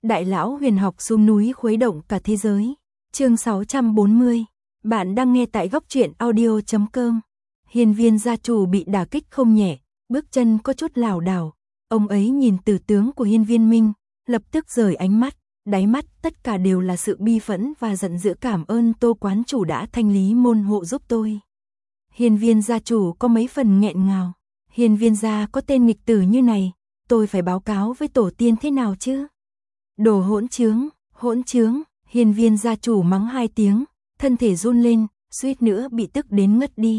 Đại lão huyền học xuống núi khuấy động cả thế giới. Chương 640. Bạn đang nghe tại góc truyện audio.com. Hiên Viên gia chủ bị đả kích không nhẹ, bước chân có chút lảo đảo. Ông ấy nhìn tử tướng của Hiên Viên Minh, lập tức rời ánh mắt, đáy mắt tất cả đều là sự bi phẫn và giận dữ. Cảm ơn Tô quán chủ đã thanh lý môn hộ giúp tôi. Hiên Viên gia chủ có mấy phần nghẹn ngào. Hiên Viên gia có tên nghịch tử như này, tôi phải báo cáo với tổ tiên thế nào chứ? Đồ hỗn trướng, Hiên Viên gia chủ mắng 2 tiếng, thân thể run lên, suýt nữa bị tức đến ngất đi.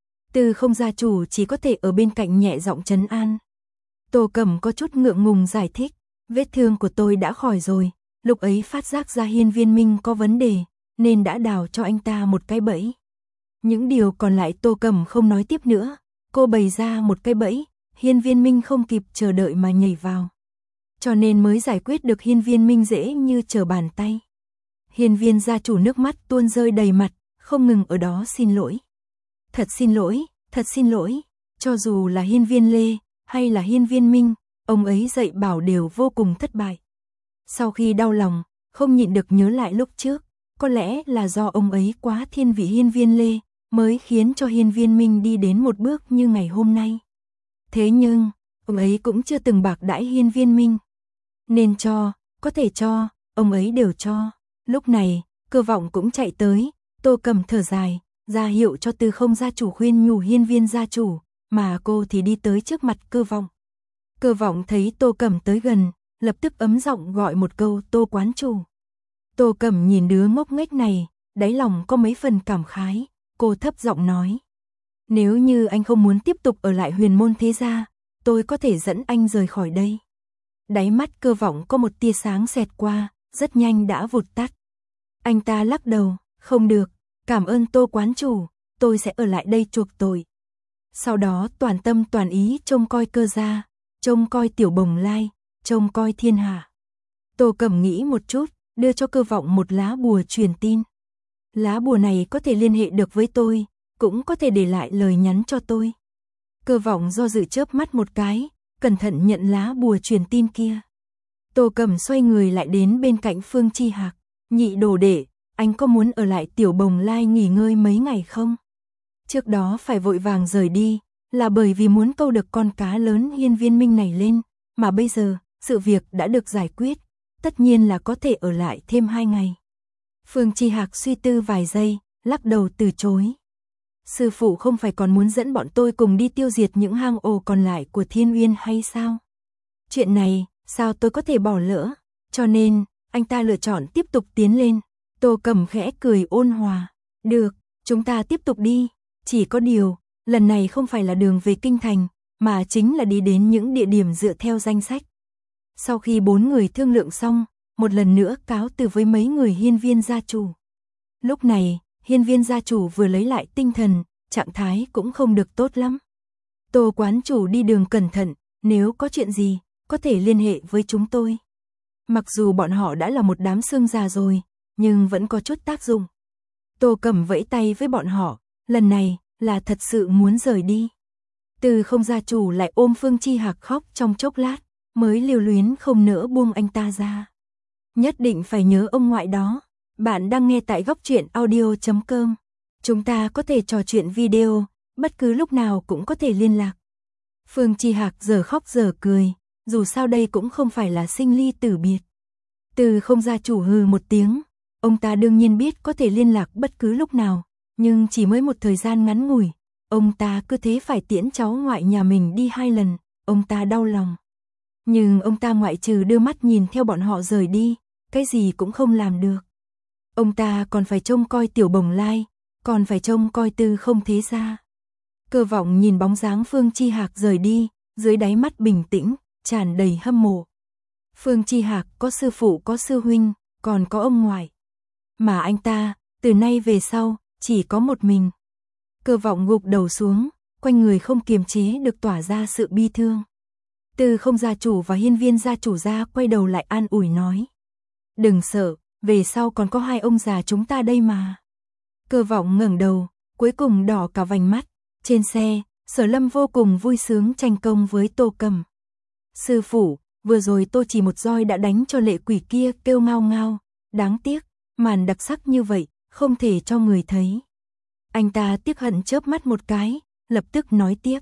Từ Không gia chủ chỉ có thể ở bên cạnh nhẹ giọng trấn an. Tô Cẩm có chút ngượng ngùng giải thích, vết thương của tôi đã khỏi rồi, lúc ấy phát giác ra Hiên Viên Minh có vấn đề, nên đã đào cho anh ta một cái bẫy. Những điều còn lại Tô Cẩm không nói tiếp nữa, cô bày ra một cái bẫy, Hiên Viên Minh không kịp chờ đợi mà nhảy vào. Cho nên mới giải quyết được Hiên Viên Minh dễ như trở bàn tay. Hiên Viên gia chủ nước mắt tuôn rơi đầy mặt, không ngừng ở đó xin lỗi. Thật xin lỗi, cho dù là Hiên Viên Lê, hay là Hiên Viên Minh, ông ấy dạy bảo đều vô cùng thất bại. Sau khi đau lòng, không nhịn được nhớ lại lúc trước, có lẽ là do ông ấy quá thiên vị Hiên Viên Lê, mới khiến cho Hiên Viên Minh đi đến một bước như ngày hôm nay. Thế nhưng, ông ấy cũng chưa từng bạc đãi Hiên Viên Minh. Nên cho, có thể cho, ông ấy đều cho. Lúc này, Cơ Vọng cũng chạy tới, Tô Cẩm thở dài, ra hiệu cho Từ Không gia chủ khuyên nhủ Hiên Viên gia chủ, mà cô thì đi tới trước mặt Cơ Vọng. Cơ Vọng thấy Tô Cẩm tới gần, lập tức ấm giọng gọi một câu Tô quán chủ. Tô Cẩm nhìn đứa ngốc nghếch này, đáy lòng có mấy phần cảm khái, cô thấp giọng nói. Nếu như anh không muốn tiếp tục ở lại Huyền Môn thế gia, tôi có thể dẫn anh rời khỏi đây. Đáy mắt Cơ Vọng có một tia sáng xẹt qua, rất nhanh đã vụt tắt. Anh ta lắc đầu, không được, cảm ơn Tô quán chủ, tôi sẽ ở lại đây chuộc tội. Sau đó toàn tâm toàn ý trông coi Cơ gia, trông coi Tiểu Bồng Lai, trông coi thiên hạ. Tô Cẩm nghĩ một chút, đưa cho Cơ Vọng một lá bùa truyền tin. Lá bùa này có thể liên hệ được với tôi, cũng có thể để lại lời nhắn cho tôi. Cơ Vọng do dự chớp mắt một cái, cẩn thận nhận lá bùa truyền tin kia. Tô Cẩm xoay người lại đến bên cạnh Phương Chi Hạc, nhị đồ đệ, anh có muốn ở lại Tiểu Bồng Lai nghỉ ngơi mấy ngày không? Trước đó phải vội vàng rời đi, là bởi vì muốn câu được con cá lớn Hiên Viên Minh này lên, mà bây giờ, sự việc đã được giải quyết, tất nhiên là có thể ở lại thêm 2 ngày. Phương Chi Hạc suy tư vài giây, lắc đầu từ chối. Sư phụ không phải còn muốn dẫn bọn tôi cùng đi tiêu diệt những hang ổ còn lại của Thiên Uyên hay sao? Chuyện này, sao tôi có thể bỏ lỡ? Cho nên, anh ta lựa chọn tiếp tục tiến lên. Tô Cẩm khẽ cười ôn hòa. Được, chúng ta tiếp tục đi. Chỉ có điều, lần này không phải là đường về kinh thành, mà chính là đi đến những địa điểm dựa theo danh sách. Sau khi 4 người thương lượng xong, một lần nữa cáo từ với mấy người Hiên Viên gia chủ. Lúc này, Hiên Viên gia chủ vừa lấy lại tinh thần, trạng thái cũng không được tốt lắm. Tô quán chủ đi đường cẩn thận, nếu có chuyện gì, có thể liên hệ với chúng tôi. Mặc dù bọn họ đã là một đám xương già rồi, nhưng vẫn có chút tác dụng. Tô Cẩm vẫy tay với bọn họ, lần này là thật sự muốn rời đi. Từ Không gia chủ lại ôm Phương Chi Hạc khóc trong chốc lát, mới lưu luyến không nỡ buông anh ta ra. Nhất định phải nhớ ông ngoại đó. Bạn đang nghe tại góc truyện audio.com. Chúng ta có thể trò chuyện video, bất cứ lúc nào cũng có thể liên lạc. Phương Chi Hạc giờ khóc giờ cười, dù sao đây cũng không phải là sinh ly tử biệt. Từ Không gia chủ hừ một tiếng, ông ta đương nhiên biết có thể liên lạc bất cứ lúc nào, nhưng chỉ mới một thời gian ngắn ngủi, ông ta cứ thế phải tiễn cháu ngoại nhà mình đi 2 lần, ông ta đau lòng. Nhưng ông ta ngoại trừ đưa mắt nhìn theo bọn họ rời đi, cái gì cũng không làm được. Ông ta còn phải trông coi Tiểu Bồng Lai, còn phải trông coi Tư Không thế gia. Cơ Vọng nhìn bóng dáng Phương Chi Hạc rời đi, dưới đáy mắt bình tĩnh, tràn đầy hâm mộ. Phương Chi Hạc có sư phụ có sư huynh, còn có ông ngoại. Mà anh ta, từ nay về sau, chỉ có một mình. Cơ Vọng gục đầu xuống, quanh người không kiềm chế được tỏa ra sự bi thương. Từ Không gia chủ và Hiên Viên gia chủ ra quay đầu lại an ủi nói. Đừng sợ, về sau còn có 2 ông già chúng ta đây mà. Cơ Vọng ngẩng đầu, cuối cùng đỏ cả vành mắt. Trên xe, Sở Lâm vô cùng vui sướng tranh công với Tô Cẩm. Sư phụ, vừa rồi tôi chỉ một roi đã đánh cho lệ quỷ kia kêu ngao ngao, đáng tiếc, màn đặc sắc như vậy, không thể cho người thấy. Anh ta tiếc hận chớp mắt một cái, lập tức nói tiếp.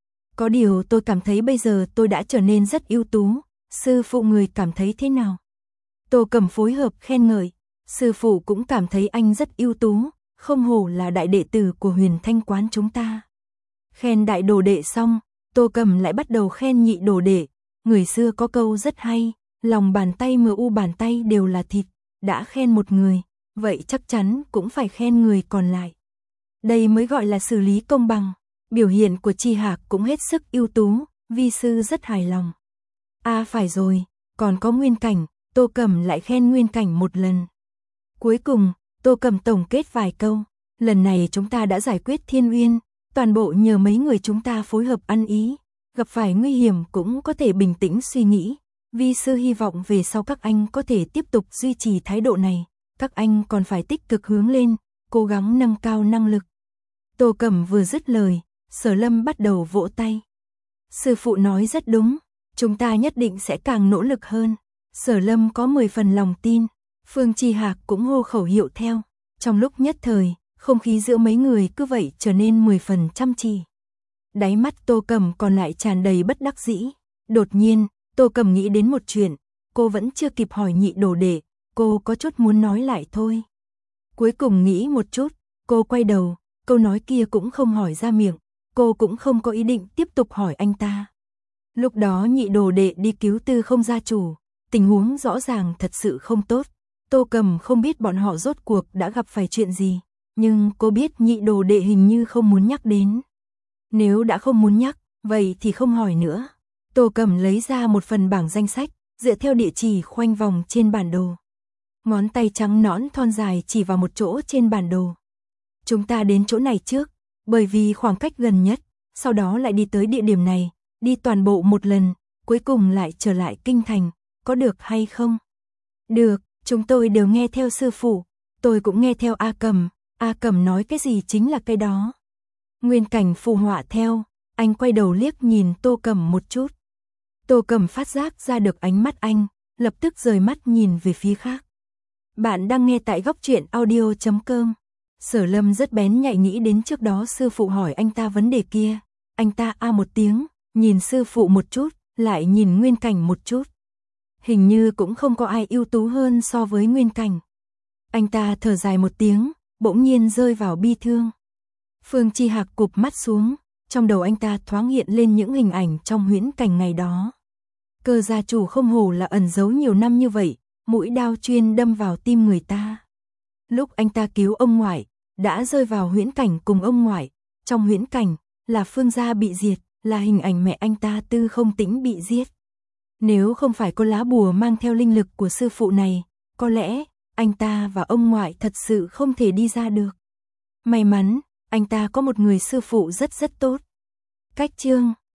Có điều tôi cảm thấy bây giờ tôi đã trở nên rất ưu tú, sư phụ người cảm thấy thế nào? Tô Cầm phối hợp khen ngợi, sư phụ cũng cảm thấy anh rất ưu tú, không hổ là đại đệ tử của Huyền Thanh quán chúng ta. Khen đại đồ đệ xong, Tô Cầm lại bắt đầu khen nhị đồ đệ, người xưa có câu rất hay, lòng bàn tay mờ u bàn tay đều là thịt, đã khen một người, vậy chắc chắn cũng phải khen người còn lại. Đây mới gọi là xử lý công bằng, biểu hiện của Chi Hạc cũng hết sức ưu tú, vi sư rất hài lòng. À phải rồi, còn có Nguyên Cảnh, Tô Cầm lại khen Nguyên Cảnh một lần. Cuối cùng, Tô Cầm tổng kết vài câu, lần này chúng ta đã giải quyết Thiên Uyên, toàn bộ nhờ mấy người chúng ta phối hợp ăn ý, gặp phải nguy hiểm cũng có thể bình tĩnh suy nghĩ, vi sư hy vọng về sau các anh có thể tiếp tục duy trì thái độ này, các anh còn phải tích cực hướng lên, cố gắng nâng cao năng lực. Tô Cầm vừa dứt lời, Sở Lâm bắt đầu vỗ tay. Sư phụ nói rất đúng, chúng ta nhất định sẽ càng nỗ lực hơn. Sở Lâm có 10 phần lòng tin, Phương Chi Hạc cũng hô khẩu hiệu theo. Trong lúc nhất thời, không khí giữa mấy người cứ vậy trở nên 10 phần chăm chỉ. Đáy mắt Tô Cầm còn lại tràn đầy bất đắc dĩ. Đột nhiên, Tô Cầm nghĩ đến một chuyện, cô vẫn chưa kịp hỏi nhị đồ đệ, cô có chút muốn nói lại thôi. Cuối cùng nghĩ một chút, cô quay đầu, câu nói kia cũng không hỏi ra miệng, cô cũng không có ý định tiếp tục hỏi anh ta. Lúc đó nhị đồ đệ đi cứu Tư Không gia chủ, tình huống rõ ràng thật sự không tốt. Tô Cầm không biết bọn họ rốt cuộc đã gặp phải chuyện gì, nhưng cô biết nhị đồ đệ hình như không muốn nhắc đến. Nếu đã không muốn nhắc, vậy thì không hỏi nữa. Tô Cầm lấy ra một phần bảng danh sách, dựa theo địa chỉ khoanh vòng trên bản đồ. Ngón tay trắng nõn thon dài chỉ vào một chỗ trên bản đồ. Chúng ta đến chỗ này trước, bởi vì khoảng cách gần nhất, sau đó lại đi tới địa điểm này, đi toàn bộ một lần, cuối cùng lại trở lại kinh thành, có được hay không? Được, chúng tôi đều nghe theo sư phụ, tôi cũng nghe theo A Cầm nói cái gì chính là cái đó. Nguyên Cảnh phù họa theo, anh quay đầu liếc nhìn Tô Cầm một chút. Tô Cầm phát giác ra được ánh mắt anh, lập tức rời mắt nhìn về phía khác. Bạn đang nghe tại góc truyện audio.com. Sở Lâm rất bén nhạy nghĩ đến trước đó sư phụ hỏi anh ta vấn đề kia. Anh ta a một tiếng, nhìn sư phụ một chút, lại nhìn Nguyên Cảnh một chút. Hình như cũng không có ai ưu tú hơn so với Nguyên Cảnh. Anh ta thở dài một tiếng, bỗng nhiên rơi vào bi thương. Phương Chi Hạc cụp mắt xuống, trong đầu anh ta thoáng hiện lên những hình ảnh trong huyễn cảnh ngày đó. Cơ gia chủ không hổ là ẩn giấu nhiều năm như vậy, mũi đao chuyên đâm vào tim người ta. Lúc anh ta cứu ông ngoại, đã rơi vào huyễn cảnh cùng ông ngoại, trong huyễn cảnh là Phương gia bị diệt, là hình ảnh mẹ anh ta Tư Không Tĩnh bị giết. Nếu không phải có lá bùa mang theo linh lực của sư phụ này, có lẽ anh ta và ông ngoại thật sự không thể đi ra được. May mắn, anh ta có một người sư phụ rất tốt. Cách chương